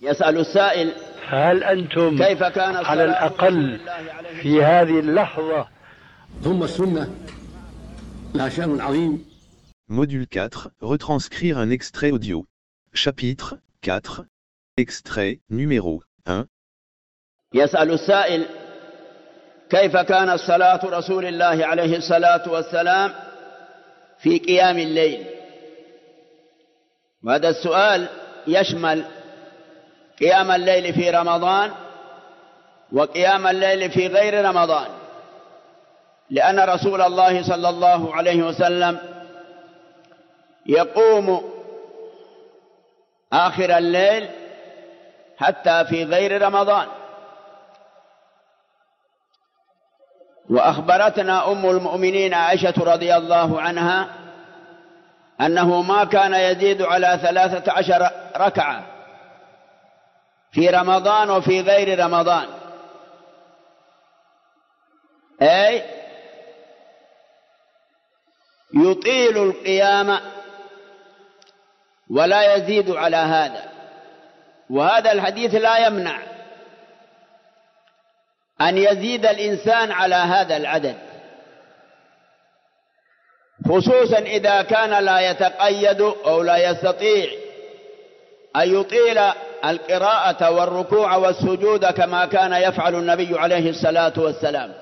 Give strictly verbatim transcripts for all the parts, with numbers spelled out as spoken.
يسأل السائل: هل أنتم كيف كان على الأقل في هذه اللحظة؟ ثم السنة لها شأن عظيم. Module quatre, retranscrire un extrait audio. Chapitre quatre. Extrait numéro un. يسأل السائل: كيف كانت صلاة رسول الله عليه الصلاة والسلام في قيام الليل؟ وهذا السؤال يشمل قيام الليل في رمضان وقيام الليل في غير رمضان، لأن رسول الله صلى الله عليه وسلم يقوم آخر الليل حتى في غير رمضان. وأخبرتنا أم المؤمنين عائشة رضي الله عنها أنه ما كان يزيد على ثلاثة عشر ركعة في رمضان وفي غير رمضان، أي يطيل القيام ولا يزيد على هذا. وهذا الحديث لا يمنع أن يزيد الإنسان على هذا العدد، خصوصا إذا كان لا يتقيد أو لا يستطيع أن يطيل القراءة والركوع والسجود كما كان يفعل النبي عليه الصلاة والسلام.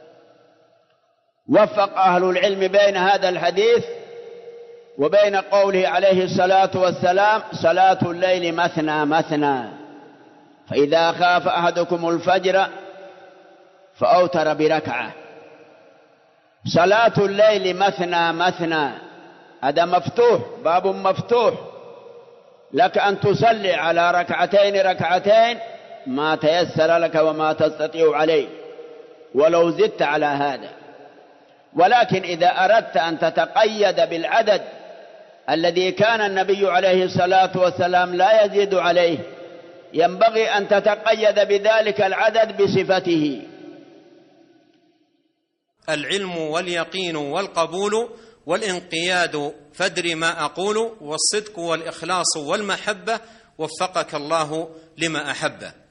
وفق أهل العلم بين هذا الحديث وبين قوله عليه الصلاة والسلام: صلاة الليل مثنى مثنى، فإذا خاف أحدكم الفجر فأوتر بركعة. صلاة الليل مثنى مثنى، هذا مفتوح، باب مفتوح لك أن تصلي على ركعتين ركعتين ما تيسر لك وما تستطيع عليه ولو زدت على هذا. ولكن إذا أردت أن تتقيد بالعدد الذي كان النبي عليه الصلاة والسلام لا يزيد عليه، ينبغي أن تتقيد بذلك العدد بصفته. العلم واليقين والقبول والانقياد فادر ما أقول، والصدق والإخلاص والمحبة، وفقك الله لما أحبه.